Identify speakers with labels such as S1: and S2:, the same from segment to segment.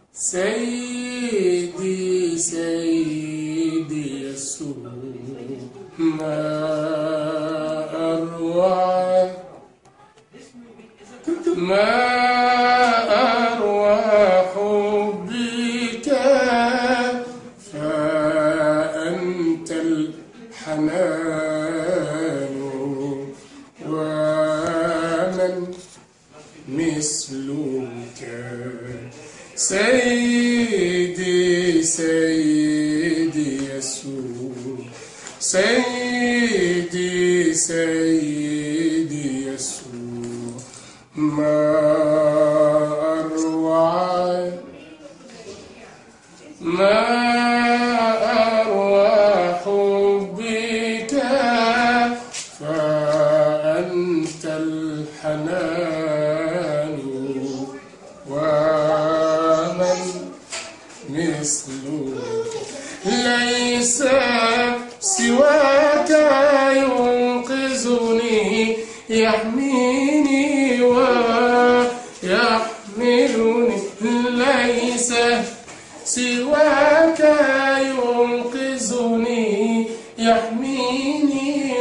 S1: سيدي سيدي يسوع، ما أروع حبك، فأنت الحنان، ومن مثلك. سيدي سيدي يسوع، سيدي سيدي يسوع، ما أروع حبك، فأنت الحنان، ومن مثلك. ليس سواك ينقذني، يحميني ويحملني. ليس سواك ينقذني، يحميني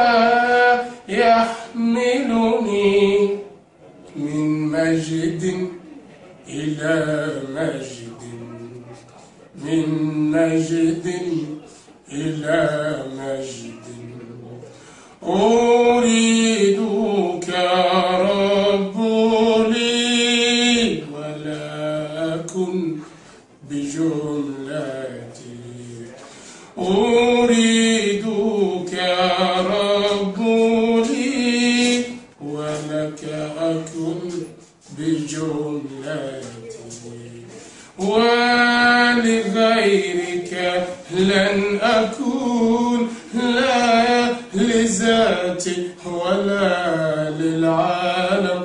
S1: ويحملني. من مجد إلى مجد، من مجد إلى مجد، أريدك رب لي، ولا أكن بجملتي. أريدك رب لي، ولك أكن بجملتي. ولغيرك لن أكون، لا لذاتي ولا للعالم.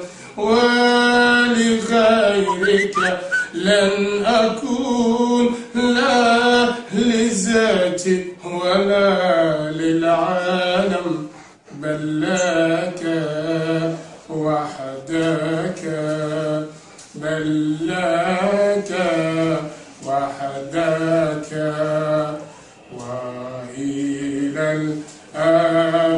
S1: ولغيرك لن أكون، لا لذاتي ولا للعالم، بل لك وحدك، بل لك وحدك، وإلى الآن.